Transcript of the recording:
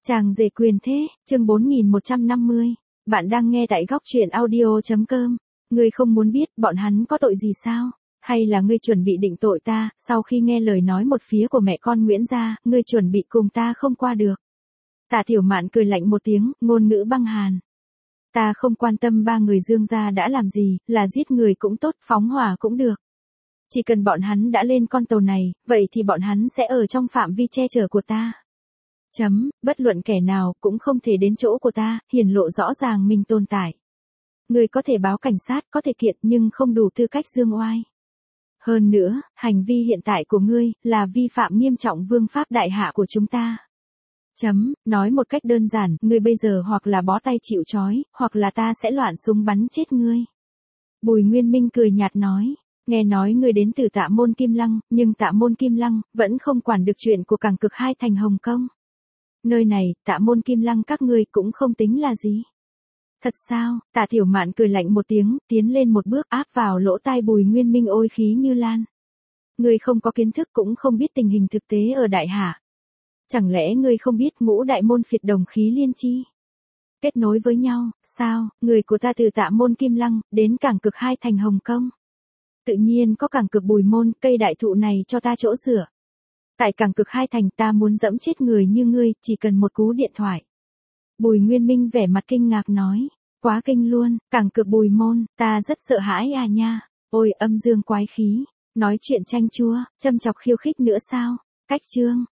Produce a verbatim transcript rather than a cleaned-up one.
Chàng rể quyền thế, chương bốn nghìn một trăm năm mươi. Bạn đang nghe tại góc truyện audio.com. Ngươi không muốn biết bọn hắn có tội gì sao? Hay là ngươi chuẩn bị định tội ta, sau khi nghe lời nói một phía của mẹ con Nguyễn gia, ngươi chuẩn bị cùng ta không qua được. Tạ Tiểu Mạn cười lạnh một tiếng, ngôn ngữ băng hàn. Ta không quan tâm ba người Dương gia đã làm gì, là giết người cũng tốt, phóng hỏa cũng được. Chỉ cần bọn hắn đã lên con tàu này, vậy thì bọn hắn sẽ ở trong phạm vi che chở của ta. Chấm, bất luận kẻ nào cũng không thể đến chỗ của ta, hiển lộ rõ ràng mình tồn tại. Ngươi có thể báo cảnh sát, có thể kiện nhưng không đủ tư cách dương oai. Hơn nữa, hành vi hiện tại của ngươi là vi phạm nghiêm trọng vương pháp đại hạ của chúng ta. Chấm, nói một cách đơn giản, ngươi bây giờ hoặc là bó tay chịu trói, hoặc là ta sẽ loạn súng bắn chết ngươi. Bùi Nguyên Minh cười nhạt nói. Nghe nói ngươi đến từ Tạ Môn Kim Lăng, nhưng Tạ Môn Kim Lăng vẫn không quản được chuyện của cảng cực hai thành Hồng Kông. Nơi này, Tạ Môn Kim Lăng các ngươi cũng không tính là gì. Thật sao? Tạ Tiểu Mạn cười lạnh một tiếng, tiến lên một bước áp vào lỗ tai Bùi Nguyên Minh ôi khí như lan. Ngươi không có kiến thức cũng không biết tình hình thực tế ở Đại Hạ. Chẳng lẽ ngươi không biết ngũ đại môn phiệt đồng khí liên chi? Kết nối với nhau, sao? Người của ta từ Tạ Môn Kim Lăng, đến cảng cực hai thành Hồng Kông. Tự nhiên có cảng cực Bùi Môn, cây đại thụ này cho ta chỗ dựa. Tại cảng cực hai thành ta muốn dẫm chết người như ngươi, chỉ cần một cú điện thoại. Bùi Nguyên Minh vẻ mặt kinh ngạc nói, quá kinh luôn, cảng cực Bùi Môn, ta rất sợ hãi à nha, ôi âm dương quái khí, nói chuyện chanh chua, châm chọc khiêu khích nữa sao, cách chương,